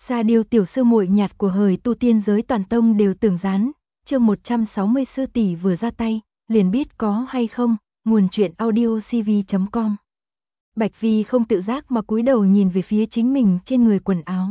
Sa Điêu tiểu sư muội nhạt của hời tu tiên giới toàn tông đều tưởng dán, chương 160 sư tỷ vừa ra tay, liền biết có hay không, nguồn truyện audio cv.com. Bạch Vi không tự giác mà cúi đầu nhìn về phía chính mình trên người quần áo.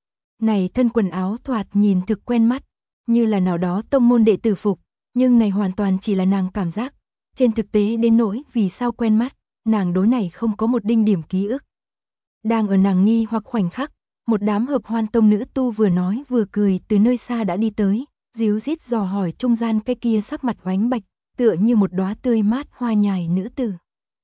Này thân quần áo thoạt nhìn thực quen mắt, như là nào đó tông môn đệ tử phục, nhưng này hoàn toàn chỉ là nàng cảm giác, trên thực tế đến nỗi vì sao quen mắt, nàng đối này không có một đinh điểm ký ức. Đang ở nàng nghi hoặc khoảnh khắc, một đám hợp hoan tông nữ tu vừa nói vừa cười từ nơi xa đã đi tới, díu dít dò hỏi trung gian cái kia sắc mặt oánh bạch, tựa như một đóa tươi mát hoa nhài nữ tử.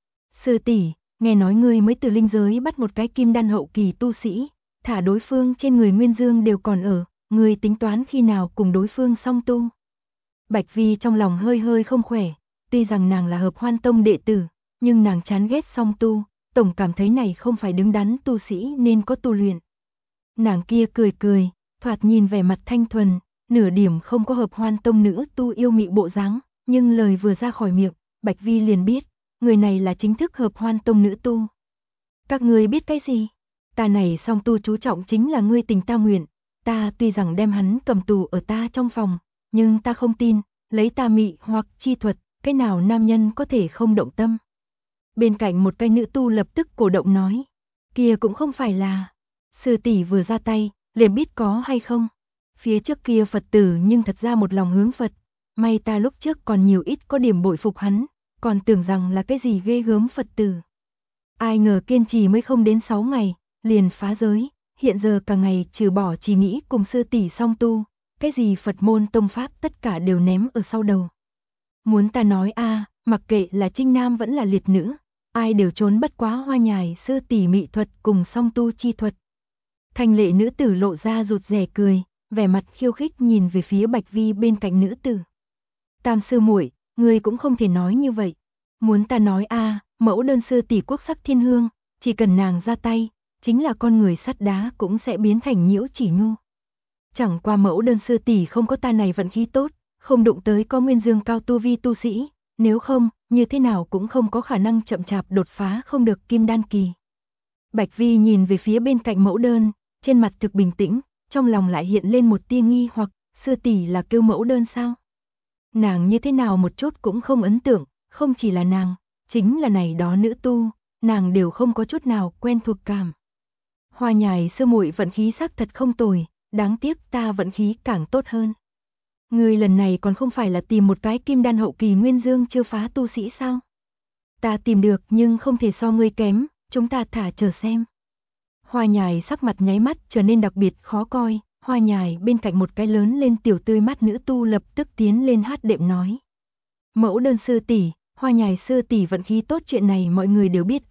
Sư tỷ, nghe nói ngươi mới từ linh giới bắt một cái kim đan hậu kỳ tu sĩ, thả đối phương trên người nguyên dương đều còn ở, ngươi tính toán khi nào cùng đối phương song tu. Bạch Vi trong lòng hơi hơi không khỏe, tuy rằng nàng là hợp hoan tông đệ tử, nhưng nàng chán ghét song tu, tổng cảm thấy này không phải đứng đắn tu sĩ nên có tu luyện. Nàng kia cười cười, thoạt nhìn vẻ mặt thanh thuần, nửa điểm không có hợp hoan tông nữ tu yêu mị bộ dáng, nhưng lời vừa ra khỏi miệng, Bạch Vi liền biết, người này là chính thức hợp hoan tông nữ tu. Các ngươi biết cái gì? Ta này song tu chú trọng chính là ngươi tình ta nguyện, ta tuy rằng đem hắn cầm tù ở ta trong phòng, nhưng ta không tin, lấy ta mị hoặc chi thuật, cái nào nam nhân có thể không động tâm. Bên cạnh một cái nữ tu lập tức cổ động nói, kia cũng không phải là, sư tỷ vừa ra tay, liền biết có hay không. Phía trước kia Phật tử nhưng thật ra một lòng hướng Phật, may ta lúc trước còn nhiều ít có điểm bội phục hắn, còn tưởng rằng là cái gì ghê gớm Phật tử. Ai ngờ kiên trì mới không đến 6 ngày, liền phá giới, hiện giờ cả ngày trừ bỏ chỉ nghĩ cùng sư tỷ song tu, cái gì Phật môn tông pháp tất cả đều ném ở sau đầu. Muốn ta nói mặc kệ là trinh nam vẫn là liệt nữ, ai đều trốn bất quá hoa nhài sư tỷ mị thuật cùng song tu chi thuật. Thanh lệ nữ tử lộ ra rụt rè cười, vẻ mặt khiêu khích nhìn về phía Bạch Vi bên cạnh nữ tử. Tam sư muội, ngươi cũng không thể nói như vậy. Muốn ta nói mẫu đơn sư tỷ quốc sắc thiên hương, chỉ cần nàng ra tay, chính là con người sắt đá cũng sẽ biến thành nhiễu chỉ nhu. Chẳng qua mẫu đơn sư tỷ không có ta này vận khí tốt, không đụng tới có nguyên dương cao tu vi tu sĩ, nếu không, như thế nào cũng không có khả năng chậm chạp đột phá không được kim đan kỳ. Bạch Vi nhìn về phía bên cạnh mẫu đơn, trên mặt thực bình tĩnh, trong lòng lại hiện lên một tia nghi hoặc, sư tỷ là kêu mẫu đơn sao? Nàng như thế nào một chút cũng không ấn tượng, không chỉ là nàng, chính là này đó nữ tu, nàng đều không có chút nào quen thuộc cảm. Hoa nhài sư muội vận khí sắc thật không tồi, đáng tiếc ta vận khí càng tốt hơn. Ngươi lần này còn không phải là tìm một cái kim đan hậu kỳ nguyên dương chưa phá tu sĩ sao? Ta tìm được nhưng không thể so ngươi kém, chúng ta thả chờ xem. Hoa nhài sắc mặt nháy mắt trở nên đặc biệt khó coi, hoa nhài bên cạnh một cái lớn lên tiểu tươi mắt nữ tu lập tức tiến lên hát đệm nói. Mẫu đơn sư tỷ, hoa nhài sư tỷ vận khí tốt chuyện này mọi người đều biết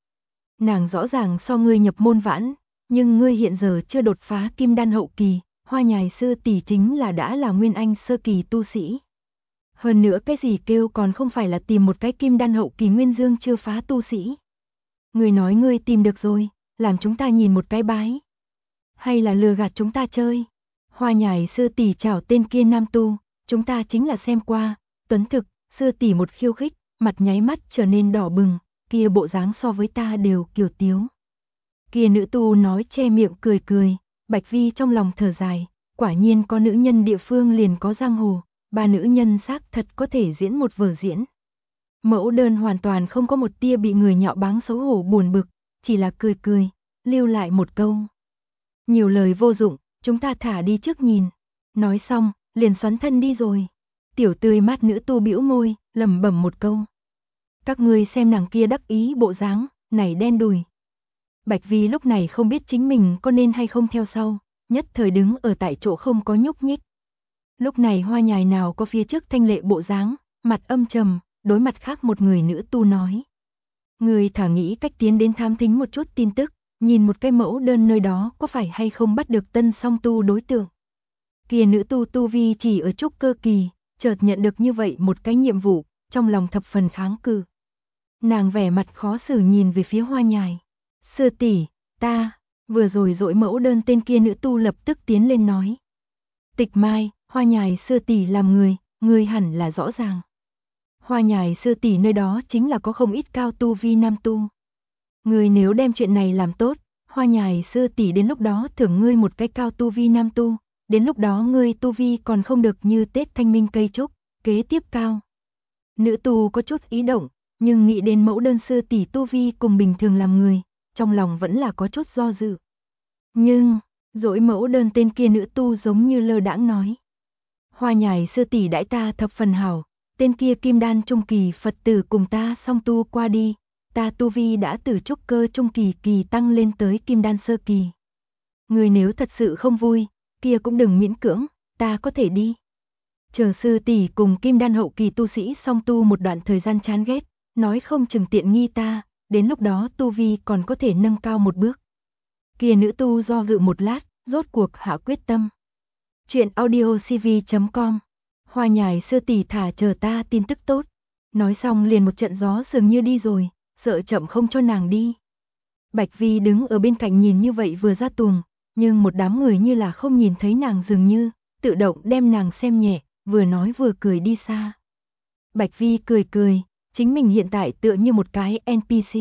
Nàng rõ ràng so ngươi nhập môn vãn, nhưng ngươi hiện giờ chưa đột phá kim đan hậu kỳ, hoa nhài sư tỷ chính là đã là nguyên anh sơ kỳ tu sĩ. Hơn nữa cái gì kêu còn không phải là tìm một cái kim đan hậu kỳ nguyên dương chưa phá tu sĩ. Ngươi nói ngươi tìm được rồi, làm chúng ta nhìn một cái bái. Hay là lừa gạt chúng ta chơi. Hoa nhài sư tỷ chào tên kia nam tu, chúng ta chính là xem qua, tuấn thực, sư tỷ một khiêu khích, mặt nháy mắt trở nên đỏ bừng, kia bộ dáng so với ta đều kiều tiếu. Kia nữ tu nói che miệng cười cười, Bạch Vi trong lòng thở dài, quả nhiên có nữ nhân địa phương liền có giang hồ, ba nữ nhân xác thật có thể diễn một vở diễn. Mẫu đơn hoàn toàn không có một tia bị người nhạo báng xấu hổ buồn bực, chỉ là cười cười, lưu lại một câu. Nhiều lời vô dụng, chúng ta thả đi trước nhìn. Nói xong, liền xoắn thân đi rồi. Tiểu tươi mát nữ tu bĩu môi, lẩm bẩm một câu. Các ngươi xem nàng kia đắc ý bộ dáng, này đen đùi. Bạch Vi lúc này không biết chính mình có nên hay không theo sau, nhất thời đứng ở tại chỗ không có nhúc nhích. Lúc này hoa nhài nào có phía trước thanh lệ bộ dáng, mặt âm trầm, đối mặt khác một người nữ tu nói. Người thả nghĩ cách tiến đến thám thính một chút tin tức, nhìn một cái mẫu đơn nơi đó có phải hay không bắt được tân song tu đối tượng. Kia nữ tu tu vi chỉ ở trúc cơ kỳ, chợt nhận được như vậy một cái nhiệm vụ, trong lòng thập phần kháng cự. Nàng vẻ mặt khó xử nhìn về phía hoa nhài. Sư tỷ, ta, vừa rồi dỗi mẫu đơn tên kia nữ tu lập tức tiến lên nói. Tịch Mai, hoa nhài sư tỷ làm người hẳn là rõ ràng. Hoa nhài sư tỷ nơi đó chính là có không ít cao tu vi nam tu. Người nếu đem chuyện này làm tốt, Hoa Nhài sư tỷ đến lúc đó thưởng ngươi một cái cao tu vi nam tu, đến lúc đó ngươi tu vi còn không được như Tết Thanh Minh cây trúc, kế tiếp cao. Nữ tu có chút ý động, nhưng nghĩ đến mẫu đơn sư tỷ tu vi cùng bình thường làm người, trong lòng vẫn là có chút do dự. Nhưng, dỗi mẫu đơn tên kia nữ tu giống như lơ đãng nói. Hoa Nhài sư tỷ đãi ta thập phần hảo, tên kia kim đan trung kỳ Phật tử cùng ta song tu qua đi, ta tu vi đã từ trúc cơ trung kỳ kỳ tăng lên tới kim đan sơ kỳ. Người nếu thật sự không vui, kia cũng đừng miễn cưỡng, ta có thể đi. Chờ sư tỷ cùng kim đan hậu kỳ tu sĩ song tu một đoạn thời gian chán ghét, nói không chừng tiện nghi ta, đến lúc đó tu vi còn có thể nâng cao một bước. Kia nữ tu do dự một lát, rốt cuộc hạ quyết tâm. Chuyện audiocv.com. Hoa Nhài sư tỷ thả chờ ta tin tức tốt. Nói xong liền một trận gió dường như đi rồi, sợ chậm không cho nàng đi. Bạch Vi đứng ở bên cạnh nhìn như vậy vừa ra tuồng, nhưng một đám người như là không nhìn thấy nàng dường như, tự động đem nàng xem nhẹ, vừa nói vừa cười đi xa. Bạch Vi cười cười, chính mình hiện tại tựa như một cái NPC.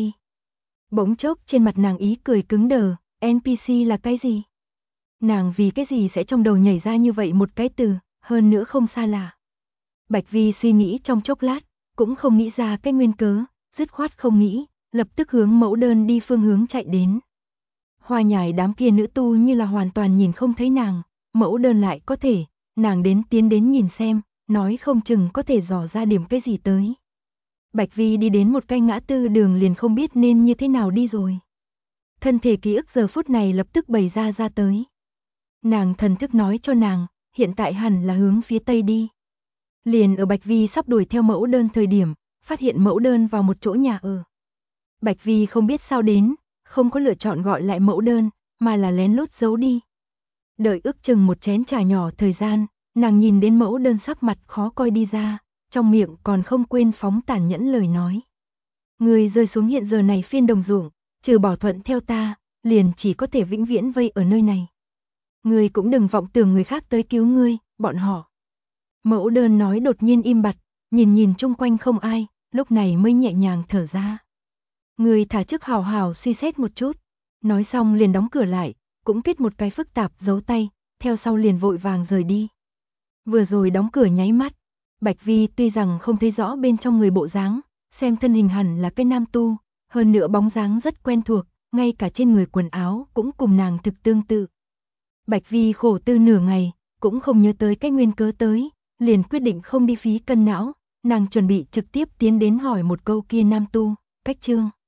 Bỗng chốc trên mặt nàng ý cười cứng đờ, NPC là cái gì? Nàng vì cái gì sẽ trong đầu nhảy ra như vậy một cái từ, hơn nữa không xa lạ. Bạch Vi suy nghĩ trong chốc lát, cũng không nghĩ ra cái nguyên cớ, dứt khoát không nghĩ, lập tức hướng mẫu đơn đi phương hướng chạy đến. Hoa Nhài đám kia nữ tu như là hoàn toàn nhìn không thấy nàng, mẫu đơn lại có thể, nàng tiến đến nhìn xem, nói không chừng có thể dò ra điểm cái gì tới. Bạch Vi đi đến một cái ngã tư đường liền không biết nên như thế nào đi rồi. Thân thể ký ức giờ phút này lập tức bày ra tới. Nàng thần thức nói cho nàng, hiện tại hẳn là hướng phía tây đi. Liền ở Bạch Vi sắp đuổi theo mẫu đơn thời điểm, phát hiện mẫu đơn vào một chỗ nhà ở. Bạch Vi không biết sao đến, không có lựa chọn gọi lại mẫu đơn, mà là lén lút giấu đi. Đợi ước chừng một chén trà nhỏ thời gian, nàng nhìn đến mẫu đơn sắc mặt khó coi đi ra, trong miệng còn không quên phóng tàn nhẫn lời nói. Người rơi xuống hiện giờ này phiên đồng ruộng, trừ bỏ thuận theo ta, liền chỉ có thể vĩnh viễn vây ở nơi này. Ngươi cũng đừng vọng tưởng người khác tới cứu ngươi, bọn họ. Mẫu đơn nói đột nhiên im bặt, nhìn chung quanh không ai, lúc này mới nhẹ nhàng thở ra. Ngươi thả trước hào hào suy xét một chút, nói xong liền đóng cửa lại, cũng kết một cái phức tạp dấu tay, theo sau liền vội vàng rời đi. Vừa rồi đóng cửa nháy mắt, Bạch Vi tuy rằng không thấy rõ bên trong người bộ dáng, xem thân hình hẳn là cái nam tu, hơn nữa bóng dáng rất quen thuộc, ngay cả trên người quần áo cũng cùng nàng thực tương tự. Bạch Vi khổ tư nửa ngày, cũng không nhớ tới cái nguyên cớ tới, liền quyết định không đi phí cân não, nàng chuẩn bị trực tiếp tiến đến hỏi một câu kia nam tu, cách chương.